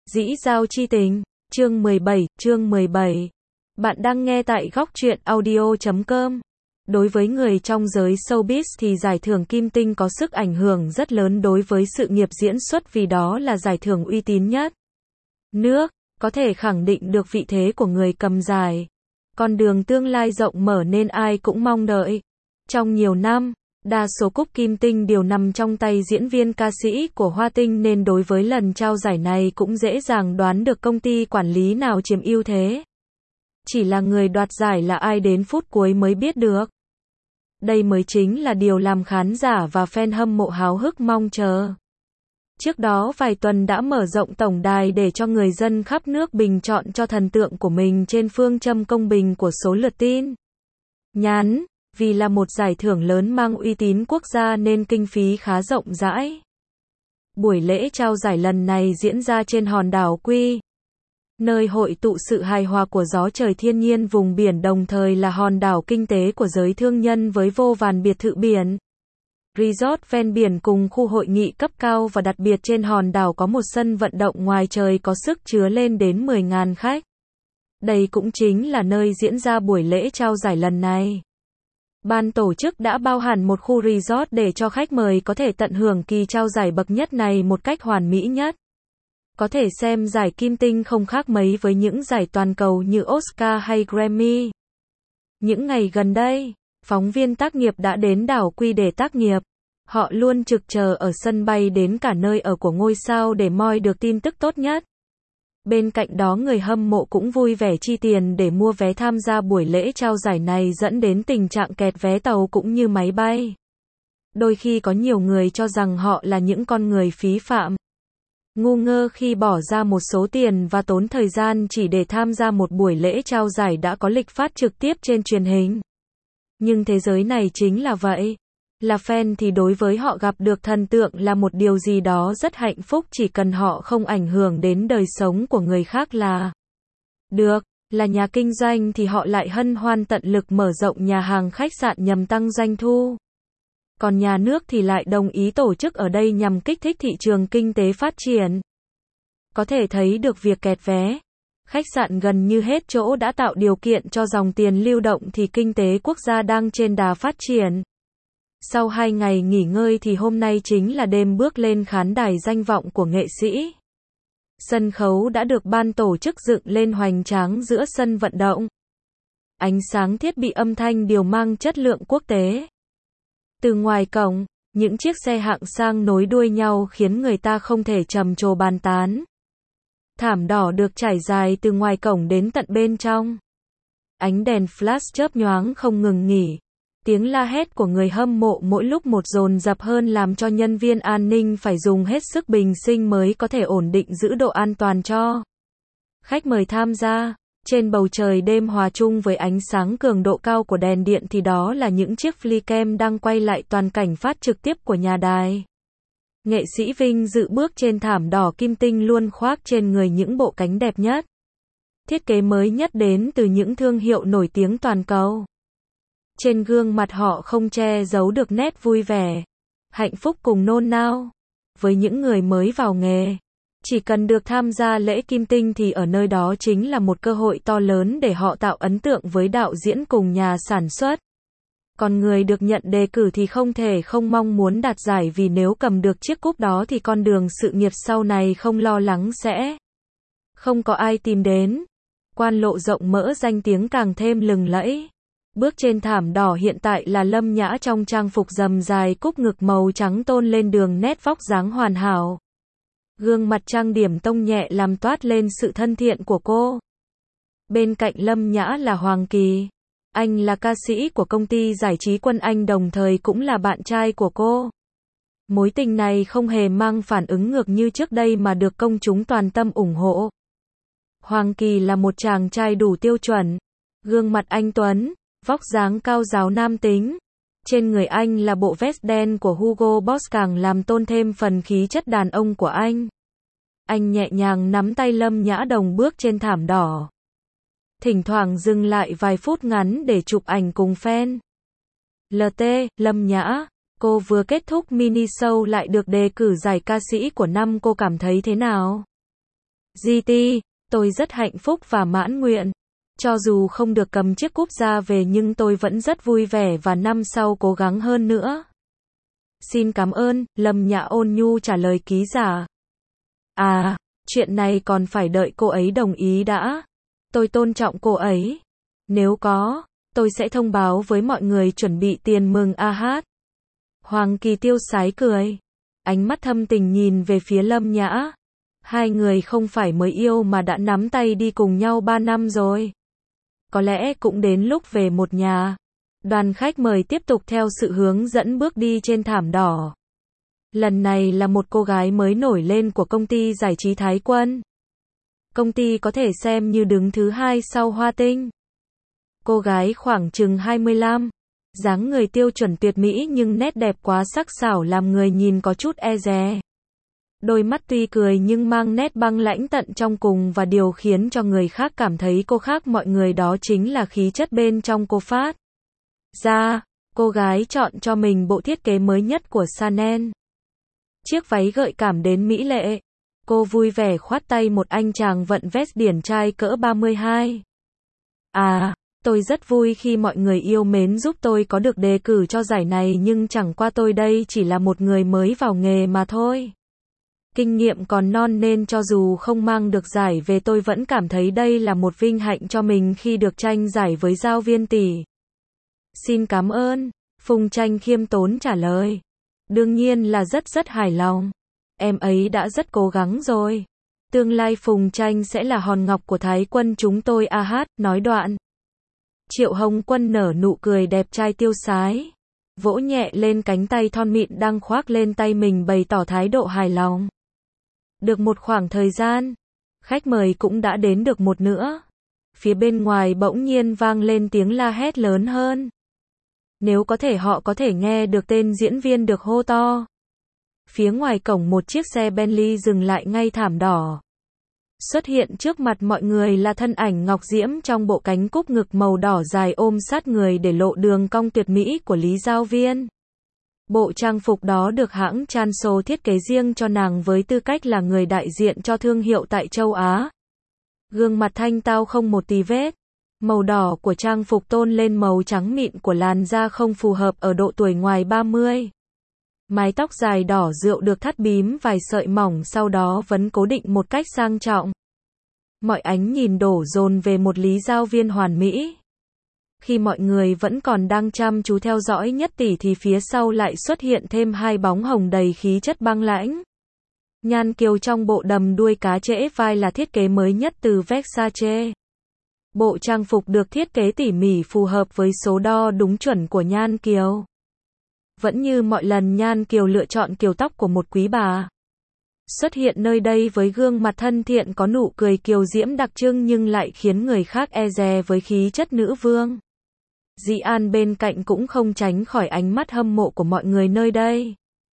Dĩ giao chi tình, chương 17. Bạn đang nghe tại góc truyện audio.com. Đối với người trong giới showbiz thì giải thưởng Kim Tinh có sức ảnh hưởng rất lớn đối với sự nghiệp diễn xuất vì đó là giải thưởng uy tín nhất nước, có thể khẳng định được vị thế của người cầm giải. Con đường tương lai rộng mở nên ai cũng mong đợi. Trong nhiều năm, đa số cúp Kim Tinh đều nằm trong tay diễn viên ca sĩ của Hoa Tinh nên đối với lần trao giải này cũng dễ dàng đoán được công ty quản lý nào chiếm ưu thế. Chỉ là người đoạt giải là ai đến phút cuối mới biết được. Đây mới chính là điều làm khán giả và fan hâm mộ háo hức mong chờ. Trước đó vài tuần đã mở rộng tổng đài để cho người dân khắp nước bình chọn cho thần tượng của mình trên phương châm công bình của số lượt tin nhắn. Vì là một giải thưởng lớn mang uy tín quốc gia nên kinh phí khá rộng rãi. Buổi lễ trao giải lần này diễn ra trên hòn đảo Quy, nơi hội tụ sự hài hòa của gió trời thiên nhiên vùng biển đồng thời là hòn đảo kinh tế của giới thương nhân với vô vàn biệt thự biển, resort ven biển cùng khu hội nghị cấp cao và đặc biệt trên hòn đảo có một sân vận động ngoài trời có sức chứa lên đến 10.000 khách. Đây cũng chính là nơi diễn ra buổi lễ trao giải lần này. Ban tổ chức đã bao hẳn một khu resort để cho khách mời có thể tận hưởng kỳ trao giải bậc nhất này một cách hoàn mỹ nhất. Có thể xem giải Kim Tinh không khác mấy với những giải toàn cầu như Oscar hay Grammy. Những ngày gần đây, phóng viên tác nghiệp đã đến đảo Quy để tác nghiệp. Họ luôn trực chờ ở sân bay đến cả nơi ở của ngôi sao để moi được tin tức tốt nhất. Bên cạnh đó người hâm mộ cũng vui vẻ chi tiền để mua vé tham gia buổi lễ trao giải này dẫn đến tình trạng kẹt vé tàu cũng như máy bay. Đôi khi có nhiều người cho rằng họ là những con người phí phạm, ngu ngơ khi bỏ ra một số tiền và tốn thời gian chỉ để tham gia một buổi lễ trao giải đã có lịch phát trực tiếp trên truyền hình. Nhưng thế giới này chính là vậy. Là fan thì đối với họ gặp được thần tượng là một điều gì đó rất hạnh phúc chỉ cần họ không ảnh hưởng đến đời sống của người khác là được. Là nhà kinh doanh thì họ lại hân hoan tận lực mở rộng nhà hàng khách sạn nhằm tăng doanh thu. Còn nhà nước thì lại đồng ý tổ chức ở đây nhằm kích thích thị trường kinh tế phát triển. Có thể thấy được việc kẹt vé, khách sạn gần như hết chỗ đã tạo điều kiện cho dòng tiền lưu động thì kinh tế quốc gia đang trên đà phát triển. Sau 2 ngày nghỉ ngơi thì hôm nay chính là đêm bước lên khán đài danh vọng của nghệ sĩ. Sân khấu đã được ban tổ chức dựng lên hoành tráng giữa sân vận động. Ánh sáng thiết bị âm thanh đều mang chất lượng quốc tế. Từ ngoài cổng, những chiếc xe hạng sang nối đuôi nhau khiến người ta không thể trầm trồ bàn tán. Thảm đỏ được trải dài từ ngoài cổng đến tận bên trong. Ánh đèn flash chớp nhoáng không ngừng nghỉ. Tiếng la hét của người hâm mộ mỗi lúc một dồn dập hơn làm cho nhân viên an ninh phải dùng hết sức bình sinh mới có thể ổn định giữ độ an toàn cho khách mời tham gia. Trên bầu trời đêm hòa chung với ánh sáng cường độ cao của đèn điện thì đó là những chiếc flycam đang quay lại toàn cảnh phát trực tiếp của nhà đài. Nghệ sĩ vinh dự bước trên thảm đỏ Kim Tinh luôn khoác trên người những bộ cánh đẹp nhất. Thiết kế mới nhất đến từ những thương hiệu nổi tiếng toàn cầu. Trên gương mặt họ không che giấu được nét vui vẻ, hạnh phúc cùng nôn nao. Với những người mới vào nghề, chỉ cần được tham gia lễ Kim Tinh thì ở nơi đó chính là một cơ hội to lớn để họ tạo ấn tượng với đạo diễn cùng nhà sản xuất. Còn người được nhận đề cử thì không thể không mong muốn đạt giải vì nếu cầm được chiếc cúp đó thì con đường sự nghiệp sau này không lo lắng sẽ không có ai tìm đến. Quan lộ rộng mỡ danh tiếng càng thêm lừng lẫy. Bước trên thảm đỏ hiện tại là Lâm Nhã trong trang phục rầm dài cúc ngực màu trắng tôn lên đường nét vóc dáng hoàn hảo. Gương mặt trang điểm tông nhẹ làm toát lên sự thân thiện của cô. Bên cạnh Lâm Nhã là Hoàng Kỳ. Anh là ca sĩ của công ty giải trí Quân Anh đồng thời cũng là bạn trai của cô. Mối tình này không hề mang phản ứng ngược như trước đây mà được công chúng toàn tâm ủng hộ. Hoàng Kỳ là một chàng trai đủ tiêu chuẩn. Gương mặt anh tuấn, vóc dáng cao ráo nam tính. Trên người anh là bộ vest đen của Hugo Boss càng làm tôn thêm phần khí chất đàn ông của anh. Anh nhẹ nhàng nắm tay Lâm Nhã đồng bước trên thảm đỏ. Thỉnh thoảng dừng lại vài phút ngắn để chụp ảnh cùng fan. LT, Lâm Nhã, cô vừa kết thúc mini show lại được đề cử giải ca sĩ của năm, cô cảm thấy thế nào? GT, tôi rất hạnh phúc và mãn nguyện. Cho dù không được cầm chiếc cúp ra về nhưng tôi vẫn rất vui vẻ và năm sau cố gắng hơn nữa. Xin cảm ơn, Lâm Nhã ôn nhu trả lời ký giả. À, chuyện này còn phải đợi cô ấy đồng ý đã. Tôi tôn trọng cô ấy. Nếu có, tôi sẽ thông báo với mọi người chuẩn bị tiền mừng AH. Hoàng Kỳ tiêu sái cười. Ánh mắt thâm tình nhìn về phía Lâm Nhã. Hai người không phải mới yêu mà đã nắm tay đi cùng nhau 3 năm rồi. Có lẽ cũng đến lúc về một nhà. Đoàn khách mời tiếp tục theo sự hướng dẫn bước đi trên thảm đỏ. Lần này là một cô gái mới nổi lên của công ty giải trí Thái Quân. Công ty có thể xem như đứng thứ 2 sau Hoa Tinh. Cô gái khoảng chừng 25. Dáng người tiêu chuẩn tuyệt mỹ nhưng nét đẹp quá sắc sảo làm người nhìn có chút e dè. Đôi mắt tuy cười nhưng mang nét băng lãnh tận trong cùng và điều khiến cho người khác cảm thấy cô khác mọi người đó chính là khí chất bên trong cô phát ra. Cô gái chọn cho mình bộ thiết kế mới nhất của Chanel. Chiếc váy gợi cảm đến mỹ lệ. Cô vui vẻ khoát tay một anh chàng vận vest điển trai cỡ 32. À, tôi rất vui khi mọi người yêu mến giúp tôi có được đề cử cho giải này nhưng chẳng qua tôi đây chỉ là một người mới vào nghề mà thôi. Kinh nghiệm còn non nên cho dù không mang được giải về tôi vẫn cảm thấy đây là một vinh hạnh cho mình khi được tranh giải với Giao Viên tỷ. Xin cảm ơn, Phùng Tranh khiêm tốn trả lời. Đương nhiên là rất hài lòng. Em ấy đã rất cố gắng rồi. Tương lai Phùng Tranh sẽ là hòn ngọc của Thái Quân chúng tôi AH, nói đoạn. Triệu Hồng Quân nở nụ cười đẹp trai tiêu sái. Vỗ nhẹ lên cánh tay thon mịn đang khoác lên tay mình bày tỏ thái độ hài lòng. Được một khoảng thời gian, khách mời cũng đã đến được một nữa. Phía bên ngoài bỗng nhiên vang lên tiếng la hét lớn hơn. Nếu có thể họ có thể nghe được tên diễn viên được hô to. Phía ngoài cổng một chiếc xe Bentley dừng lại ngay thảm đỏ. Xuất hiện trước mặt mọi người là thân ảnh ngọc diễm trong bộ cánh cúc ngực màu đỏ dài ôm sát người để lộ đường cong tuyệt mỹ của Lý Giao Viên. Bộ trang phục đó được hãng Chanso thiết kế riêng cho nàng với tư cách là người đại diện cho thương hiệu tại châu Á. Gương mặt thanh tao không một tì vết. Màu đỏ của trang phục tôn lên màu trắng mịn của làn da không phù hợp ở độ tuổi ngoài 30. Mái tóc dài đỏ rượu được thắt bím vài sợi mỏng sau đó vẫn cố định một cách sang trọng. Mọi ánh nhìn đổ dồn về một Lý Giao Viên hoàn mỹ. Khi mọi người vẫn còn đang chăm chú theo dõi Nhất tỷ thì phía sau lại xuất hiện thêm hai bóng hồng đầy khí chất băng lãnh. Nhan Kiều trong bộ đầm đuôi cá trễ vai là thiết kế mới nhất từ Versace. Bộ trang phục được thiết kế tỉ mỉ phù hợp với số đo đúng chuẩn của Nhan Kiều. Vẫn như mọi lần Nhan Kiều lựa chọn kiểu tóc của một quý bà. Xuất hiện nơi đây với gương mặt thân thiện có nụ cười kiều diễm đặc trưng nhưng lại khiến người khác e dè với khí chất nữ vương. Dĩ An bên cạnh cũng không tránh khỏi ánh mắt hâm mộ của mọi người nơi đây.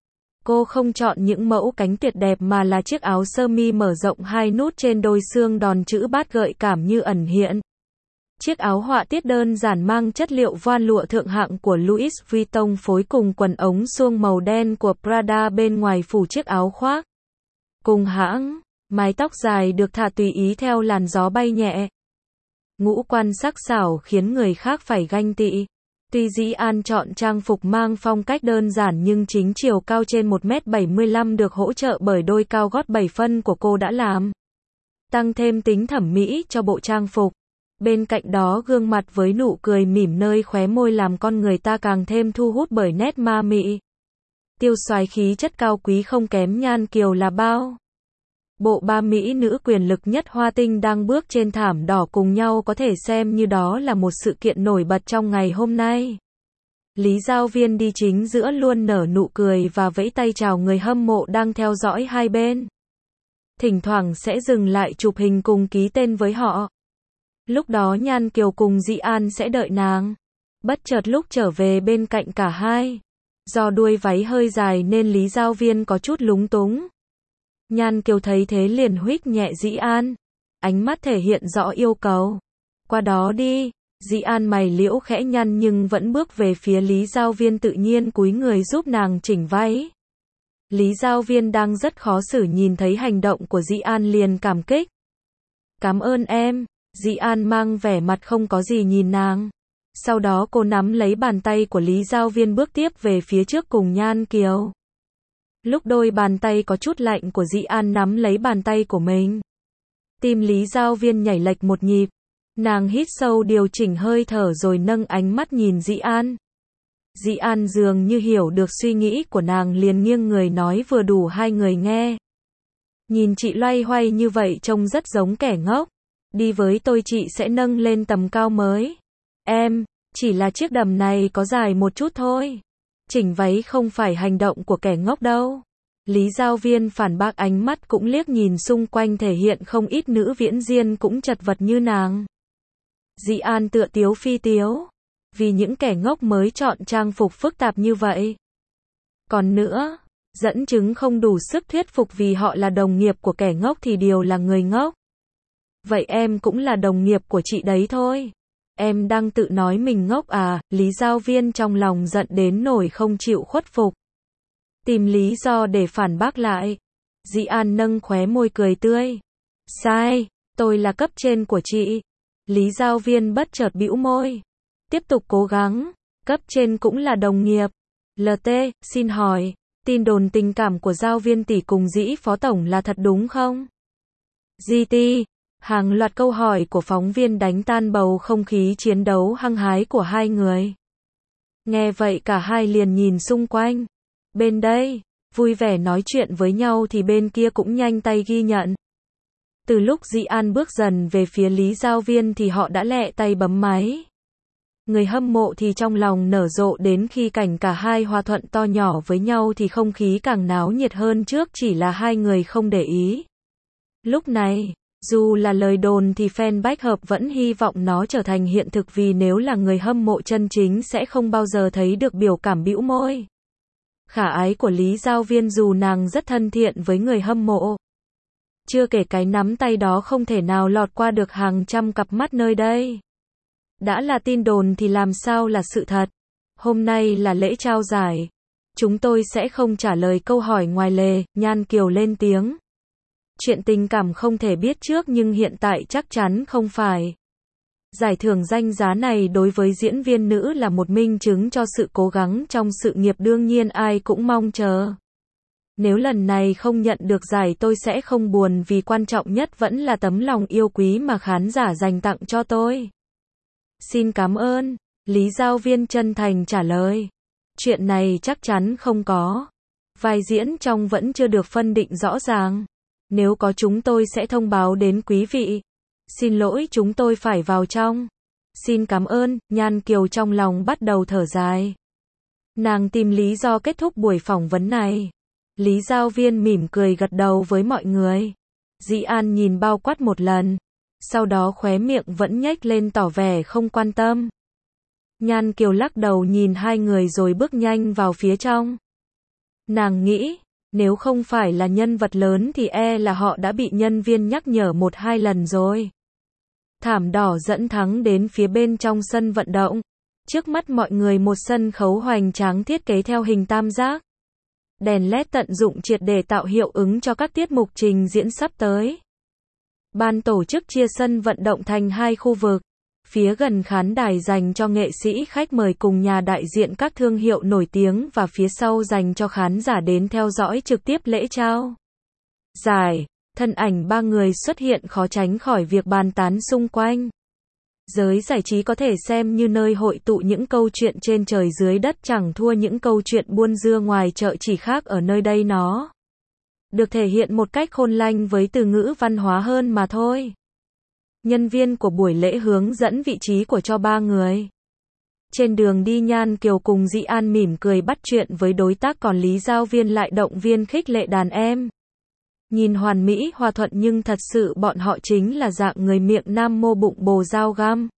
Cô không chọn những mẫu cánh tuyệt đẹp mà là chiếc áo sơ mi mở rộng hai nút trên đôi xương đòn chữ bát gợi cảm như ẩn hiện. Chiếc áo họa tiết đơn giản mang chất liệu voan lụa thượng hạng của Louis Vuitton phối cùng quần ống suông màu đen của Prada bên ngoài phủ chiếc áo khoác. Cùng hãng, mái tóc dài được thả tùy ý theo làn gió bay nhẹ. Ngũ quan sắc sảo khiến người khác phải ganh tị. Tuy Dĩ An chọn trang phục mang phong cách đơn giản nhưng chính chiều cao trên 1m75 được hỗ trợ bởi đôi cao gót 7 phân của cô đã làm tăng thêm tính thẩm mỹ cho bộ trang phục. Bên cạnh đó gương mặt với nụ cười mỉm nơi khóe môi làm con người ta càng thêm thu hút bởi nét ma mị. Tiêu soái khí chất cao quý không kém Nhan Kiều là bao. Bộ ba mỹ nữ quyền lực nhất Hoa Tinh đang bước trên thảm đỏ cùng nhau có thể xem như đó là một sự kiện nổi bật trong ngày hôm nay. Lý Giao Viên đi chính giữa luôn nở nụ cười và vẫy tay chào người hâm mộ đang theo dõi hai bên. Thỉnh thoảng sẽ dừng lại chụp hình cùng ký tên với họ. Lúc đó Nhan Kiều cùng Dĩ An sẽ đợi nàng. Bất chợt lúc trở về bên cạnh cả hai. Do đuôi váy hơi dài nên Lý Giao Viên có chút lúng túng. Nhan Kiều thấy thế liền huých nhẹ Dĩ An. Ánh mắt thể hiện rõ yêu cầu. Qua đó đi. Dĩ An mày liễu khẽ nhăn nhưng vẫn bước về phía Lý Giao Viên tự nhiên cúi người giúp nàng chỉnh váy. Lý Giao Viên đang rất khó xử nhìn thấy hành động của Dĩ An liền cảm kích. Cảm ơn em, Dĩ An mang vẻ mặt không có gì nhìn nàng. Sau đó cô nắm lấy bàn tay của Lý Giao Viên bước tiếp về phía trước cùng Nhan Kiều. Lúc đôi bàn tay có chút lạnh của Dĩ An nắm lấy bàn tay của mình. Tim Lý Giao Viên nhảy lệch một nhịp. Nàng hít sâu điều chỉnh hơi thở rồi nâng ánh mắt nhìn Dĩ An. Dĩ An dường như hiểu được suy nghĩ của nàng liền nghiêng người nói vừa đủ hai người nghe. Nhìn chị loay hoay như vậy trông rất giống kẻ ngốc. Đi với tôi chị sẽ nâng lên tầm cao mới. Em, chỉ là chiếc đầm này có dài một chút thôi. Chỉnh váy không phải hành động của kẻ ngốc đâu. Lý Giao Viên phản bác ánh mắt cũng liếc nhìn xung quanh thể hiện không ít nữ diễn viên cũng chật vật như nàng. Dĩ An tựa tiếu phi tiếu. Vì những kẻ ngốc mới chọn trang phục phức tạp như vậy. Còn nữa, dẫn chứng không đủ sức thuyết phục vì họ là đồng nghiệp của kẻ ngốc thì đều là người ngốc. Vậy em cũng là đồng nghiệp của chị đấy thôi. Em đang tự nói mình ngốc à, Lý Giao Viên trong lòng giận đến nỗi không chịu khuất phục. Tìm lý do để phản bác lại. Dĩ An nâng khóe môi cười tươi. Sai, tôi là cấp trên của chị. Lý Giao Viên bất chợt bĩu môi. Tiếp tục cố gắng, cấp trên cũng là đồng nghiệp. LT, xin hỏi, tin đồn tình cảm của Giao Viên tỷ cùng Dĩ phó tổng là thật đúng không? GT, hàng loạt câu hỏi của phóng viên đánh tan bầu không khí chiến đấu hăng hái của hai người. Nghe vậy cả hai liền nhìn xung quanh. Bên đây, vui vẻ nói chuyện với nhau thì bên kia cũng nhanh tay ghi nhận. Từ lúc Dĩ An bước dần về phía Lý Giao Viên thì họ đã lẹ tay bấm máy. Người hâm mộ thì trong lòng nở rộ đến khi cảnh cả hai hòa thuận to nhỏ với nhau thì không khí càng náo nhiệt hơn trước chỉ là hai người không để ý. Lúc này, dù là lời đồn thì fan bách hợp vẫn hy vọng nó trở thành hiện thực vì nếu là người hâm mộ chân chính sẽ không bao giờ thấy được biểu cảm bĩu môi. Khả ái của Lý Giao Viên dù nàng rất thân thiện với người hâm mộ. Chưa kể cái nắm tay đó không thể nào lọt qua được hàng trăm cặp mắt nơi đây. Đã là tin đồn thì làm sao là sự thật. Hôm nay là lễ trao giải. Chúng tôi sẽ không trả lời câu hỏi ngoài lề, Nhan Kiều lên tiếng. Chuyện tình cảm không thể biết trước nhưng hiện tại chắc chắn không phải. Giải thưởng danh giá này đối với diễn viên nữ là một minh chứng cho sự cố gắng trong sự nghiệp đương nhiên ai cũng mong chờ. Nếu lần này không nhận được giải tôi sẽ không buồn vì quan trọng nhất vẫn là tấm lòng yêu quý mà khán giả dành tặng cho tôi. Xin cảm ơn, Lý Giao Viên chân thành trả lời. Chuyện này chắc chắn không có. Vai diễn trong vẫn chưa được phân định rõ ràng. Nếu có chúng tôi sẽ thông báo đến quý vị. Xin lỗi chúng tôi phải vào trong. Xin cảm ơn, Nhan Kiều trong lòng bắt đầu thở dài. Nàng tìm lý do kết thúc buổi phỏng vấn này. Lý Giao Viên mỉm cười gật đầu với mọi người. Dĩ An nhìn bao quát một lần. Sau đó khóe miệng vẫn nhếch lên tỏ vẻ không quan tâm. Nhan Kiều lắc đầu nhìn hai người rồi bước nhanh vào phía trong. Nàng nghĩ, nếu không phải là nhân vật lớn thì là họ đã bị nhân viên nhắc nhở 1-2 lần rồi. Thảm đỏ dẫn thắng đến phía bên trong sân vận động. Trước mắt mọi người một sân khấu hoành tráng thiết kế theo hình tam giác. Đèn LED tận dụng triệt để tạo hiệu ứng cho các tiết mục trình diễn sắp tới. Ban tổ chức chia sân vận động thành 2 khu vực. Phía gần khán đài dành cho nghệ sĩ khách mời cùng nhà đại diện các thương hiệu nổi tiếng và phía sau dành cho khán giả đến theo dõi trực tiếp lễ trao giải. Thân ảnh 3 người xuất hiện khó tránh khỏi việc bàn tán xung quanh. Giới giải trí có thể xem như nơi hội tụ những câu chuyện trên trời dưới đất chẳng thua những câu chuyện buôn dưa ngoài chợ chỉ khác ở nơi đây nó được thể hiện một cách khôn lanh với từ ngữ văn hóa hơn mà thôi. Nhân viên của buổi lễ hướng dẫn vị trí của cho 3 người. Trên đường đi Nhan Kiều cùng Dĩ An mỉm cười bắt chuyện với đối tác còn Lý Giao Viên lại động viên khích lệ đàn em. Nhìn hoàn mỹ hòa thuận nhưng thật sự bọn họ chính là dạng người miệng nam mô bụng bồ dao găm.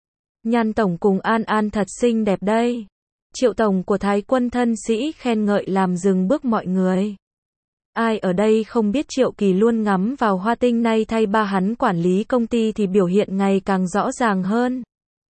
Nhan Tổng cùng An An thật xinh đẹp đây. Triệu Tổng của Thái Quân thân sĩ khen ngợi làm dừng bước mọi người. Ai ở đây không biết Triệu Kỳ luôn ngắm vào Hoa Tinh nay thay ba hắn quản lý công ty thì biểu hiện ngày càng rõ ràng hơn.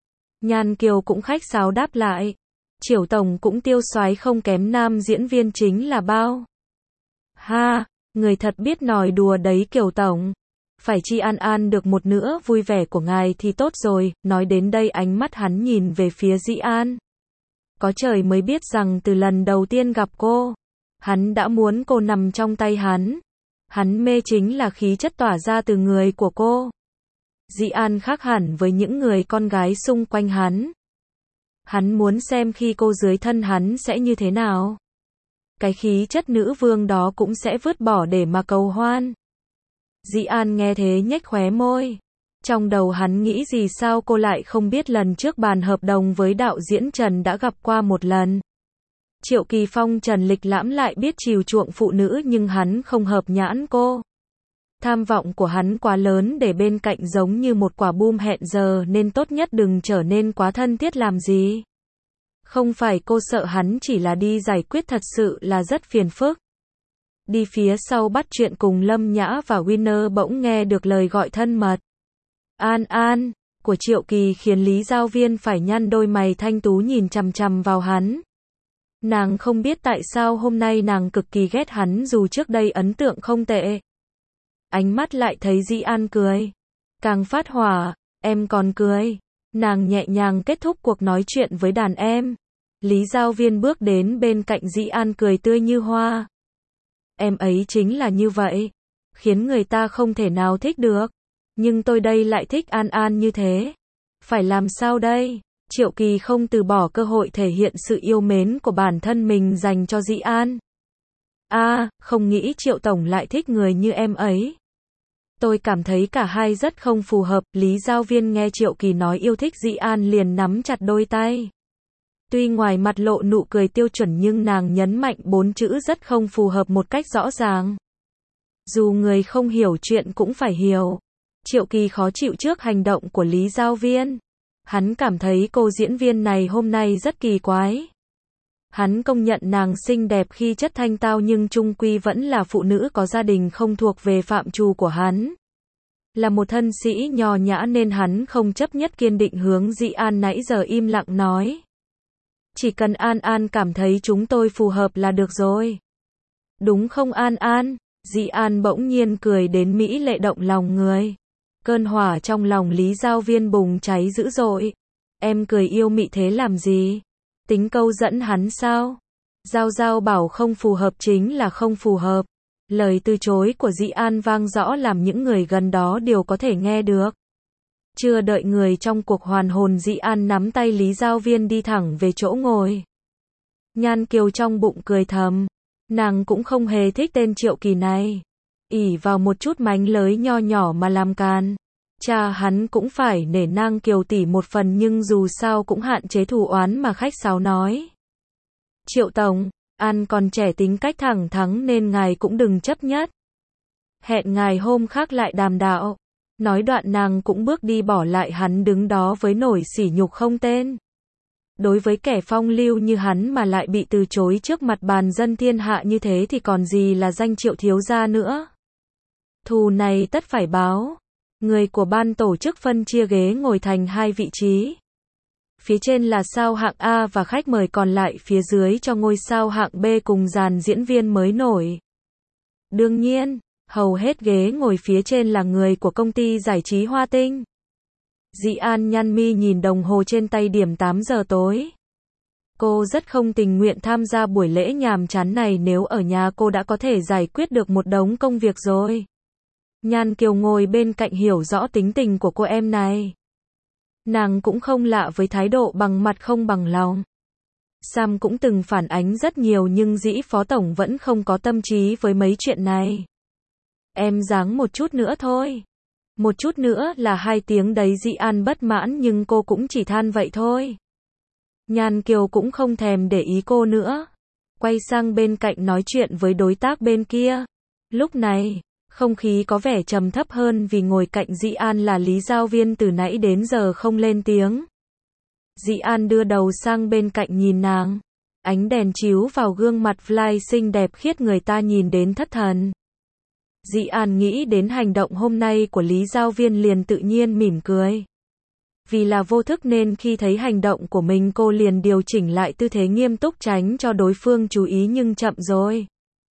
Nhan Kiều cũng khách sáo đáp lại. Triệu Tổng cũng tiêu soái không kém nam diễn viên chính là bao. Ha, người thật biết nói đùa đấy Kiều Tổng. Phải chi An An được một nửa vui vẻ của ngài thì tốt rồi. Nói đến đây ánh mắt hắn nhìn về phía Dĩ An. Có trời mới biết rằng từ lần đầu tiên gặp cô, hắn đã muốn cô nằm trong tay hắn. Hắn mê chính là khí chất tỏa ra từ người của cô. Dĩ An khác hẳn với những người con gái xung quanh hắn. Hắn muốn xem khi cô dưới thân hắn sẽ như thế nào. Cái khí chất nữ vương đó cũng sẽ vứt bỏ để mà cầu hoan. Dĩ An nghe thế nhếch khóe môi. Trong đầu hắn nghĩ gì sao cô lại không biết lần trước bàn hợp đồng với đạo diễn Trần đã gặp qua một lần. Triệu Kỳ Phong Trần lịch lãm lại biết chiều chuộng phụ nữ nhưng hắn không hợp nhãn cô. Tham vọng của hắn quá lớn để bên cạnh giống như một quả bom hẹn giờ nên tốt nhất đừng trở nên quá thân thiết làm gì. Không phải cô sợ hắn chỉ là đi giải quyết thật sự là rất phiền phức. Đi phía sau bắt chuyện cùng Lâm Nhã và Winner bỗng nghe được lời gọi thân mật. An An, của Triệu Kỳ khiến Lý Giao Viên phải nhăn đôi mày thanh tú nhìn chằm chằm vào hắn. Nàng không biết tại sao hôm nay nàng cực kỳ ghét hắn dù trước đây ấn tượng không tệ. Ánh mắt lại thấy Dĩ An cười. Càng phát hỏa, em còn cười. Nàng nhẹ nhàng kết thúc cuộc nói chuyện với đàn em. Lý Giao Viên bước đến bên cạnh Dĩ An cười tươi như hoa. Em ấy chính là như vậy. Khiến người ta không thể nào thích được. Nhưng tôi đây lại thích An An như thế. Phải làm sao đây? Triệu Kỳ không từ bỏ cơ hội thể hiện sự yêu mến của bản thân mình dành cho Dĩ An. Không nghĩ Triệu Tổng lại thích người như em ấy. Tôi cảm thấy cả hai rất không phù hợp. Lý Giao Viên nghe Triệu Kỳ nói yêu thích Dĩ An liền nắm chặt đôi tay. Tuy ngoài mặt lộ nụ cười tiêu chuẩn nhưng nàng nhấn mạnh 4 chữ rất không phù hợp một cách rõ ràng. Dù người không hiểu chuyện cũng phải hiểu. Triệu Kỳ khó chịu trước hành động của Lý Giao Viên. Hắn cảm thấy cô diễn viên này hôm nay rất kỳ quái. Hắn công nhận nàng xinh đẹp khi chất thanh tao nhưng chung quy vẫn là phụ nữ có gia đình không thuộc về phạm trù của hắn. Là một thân sĩ nho nhã nên hắn không chấp nhất kiên định hướng Dĩ An nãy giờ im lặng nói. Chỉ cần An An cảm thấy chúng tôi phù hợp là được rồi. Đúng không An An? Dĩ An bỗng nhiên cười đến mỹ lệ động lòng người. Cơn hỏa trong lòng Lý Giao Viên bùng cháy dữ dội. Em cười yêu mị thế làm gì? Tính câu dẫn hắn sao? Giao Giao bảo không phù hợp chính là không phù hợp. Lời từ chối của Dĩ An vang rõ làm những người gần đó đều có thể nghe được. Chưa đợi người trong cuộc hoàn hồn Dĩ An nắm tay Lý Giao Viên đi thẳng về chỗ ngồi. Nhan Kiều trong bụng cười thầm. Nàng cũng không hề thích tên Triệu Kỳ này. Ỷ vào một chút mánh lới nho nhỏ mà làm càn. Cha hắn cũng phải nể nang Kiều tỷ một phần nhưng dù sao cũng hạn chế thù oán mà khách sáo nói. Triệu Tổng, An còn trẻ tính cách thẳng thắn nên ngài cũng đừng chấp nhất. Hẹn ngài hôm khác lại đàm đạo. Nói đoạn nàng cũng bước đi bỏ lại hắn đứng đó với nỗi sỉ nhục không tên. Đối với kẻ phong lưu như hắn mà lại bị từ chối trước mặt bàn dân thiên hạ như thế thì còn gì là danh Triệu thiếu gia nữa. Thù này tất phải báo. Người của ban tổ chức phân chia ghế ngồi thành 2 vị trí. Phía trên là sao hạng A và khách mời còn lại phía dưới cho ngôi sao hạng B cùng dàn diễn viên mới nổi. Đương nhiên, hầu hết ghế ngồi phía trên là người của công ty giải trí Hoa Tinh. Dĩ An nhăn mi nhìn đồng hồ trên tay điểm 8 giờ tối. Cô rất không tình nguyện tham gia buổi lễ nhàm chán này, nếu ở nhà cô đã có thể giải quyết được một đống công việc rồi. Nhan Kiều ngồi bên cạnh hiểu rõ tính tình của cô em này. Nàng cũng không lạ với thái độ bằng mặt không bằng lòng. Sam cũng từng phản ánh rất nhiều nhưng Dĩ Phó Tổng vẫn không có tâm trí với mấy chuyện này. Em ráng một chút nữa thôi. Một chút nữa là 2 tiếng đấy. Dĩ An bất mãn nhưng cô cũng chỉ than vậy thôi. Nhan Kiều cũng không thèm để ý cô nữa. Quay sang bên cạnh nói chuyện với đối tác bên kia. Lúc này, không khí có vẻ trầm thấp hơn vì ngồi cạnh Dĩ An là Lý Giao Viên từ nãy đến giờ không lên tiếng. Dĩ An đưa đầu sang bên cạnh nhìn nàng. Ánh đèn chiếu vào gương mặt Fly xinh đẹp khiết người ta nhìn đến thất thần. Dĩ An nghĩ đến hành động hôm nay của Lý Giao Viên liền tự nhiên mỉm cười. Vì là vô thức nên khi thấy hành động của mình cô liền điều chỉnh lại tư thế nghiêm túc tránh cho đối phương chú ý nhưng chậm rồi.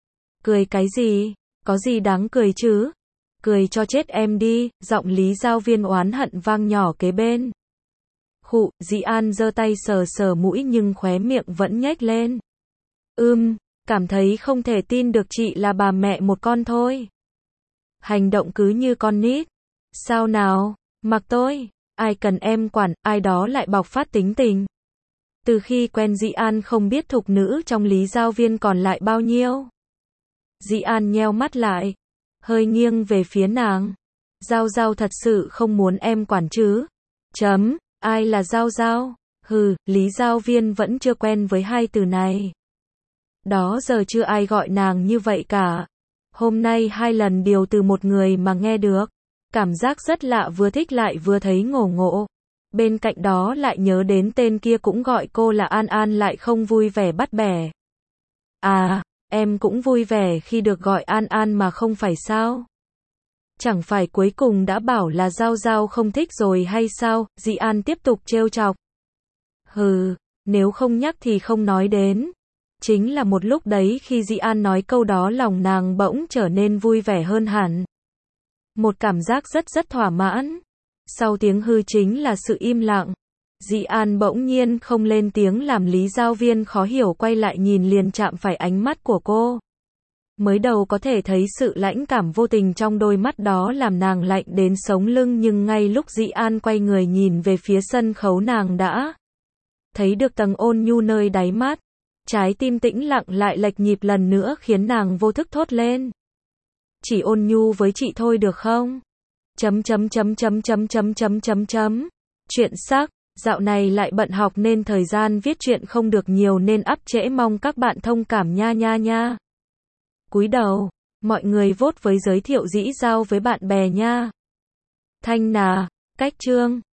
Cười cái gì? Có gì đáng cười chứ? Cười cho chết em đi, giọng Lý Giao Viên oán hận vang nhỏ kế bên. Khụ, Dĩ An giơ tay sờ sờ mũi nhưng khóe miệng vẫn nhếch lên. Cảm thấy không thể tin được chị là bà mẹ một con thôi. Hành động cứ như con nít. Sao nào, mặc tôi, ai cần em quản, ai đó lại bộc phát tính tình. Từ khi quen Dĩ An không biết thục nữ trong Lý Giao Viên còn lại bao nhiêu. Dĩ An nheo mắt lại, hơi nghiêng về phía nàng. Giao Giao thật sự không muốn em quản chứ? Ai là Giao Giao? Lý Giao Viên vẫn chưa quen với hai từ này. Đó giờ chưa ai gọi nàng như vậy cả. Hôm nay 2 lần điều từ một người mà nghe được. Cảm giác rất lạ, vừa thích lại vừa thấy ngổ ngộ. Bên cạnh đó lại nhớ đến tên kia cũng gọi cô là An An, lại không vui vẻ bắt bẻ. À, em cũng vui vẻ khi được gọi An An mà không phải sao? Chẳng phải cuối cùng đã bảo là Giao Giao không thích rồi hay sao? Dĩ An tiếp tục trêu chọc. Nếu không nhắc thì không nói đến. Chính là một lúc đấy khi Dĩ An nói câu đó, lòng nàng bỗng trở nên vui vẻ hơn hẳn. Một cảm giác rất thỏa mãn. Sau tiếng hư chính là sự im lặng. Dĩ An bỗng nhiên không lên tiếng làm Lý Giao Viên khó hiểu quay lại nhìn, liền chạm phải ánh mắt của cô. Mới đầu có thể thấy sự lãnh cảm vô tình trong đôi mắt đó làm nàng lạnh đến sống lưng, nhưng ngay lúc Dĩ An quay người nhìn về phía sân khấu, nàng đã thấy được tầng ôn nhu nơi đáy mắt. Trái tim tĩnh lặng lại lệch nhịp lần nữa khiến nàng vô thức thốt lên. Chỉ ôn nhu với chị thôi được không? Chuyện sắc, dạo này lại bận học nên thời gian viết truyện không được nhiều nên ắp trễ, mong các bạn thông cảm nha. Cúi đầu, mọi người vote với giới thiệu Dĩ Giao với bạn bè nha. Thanh nà, cách chương.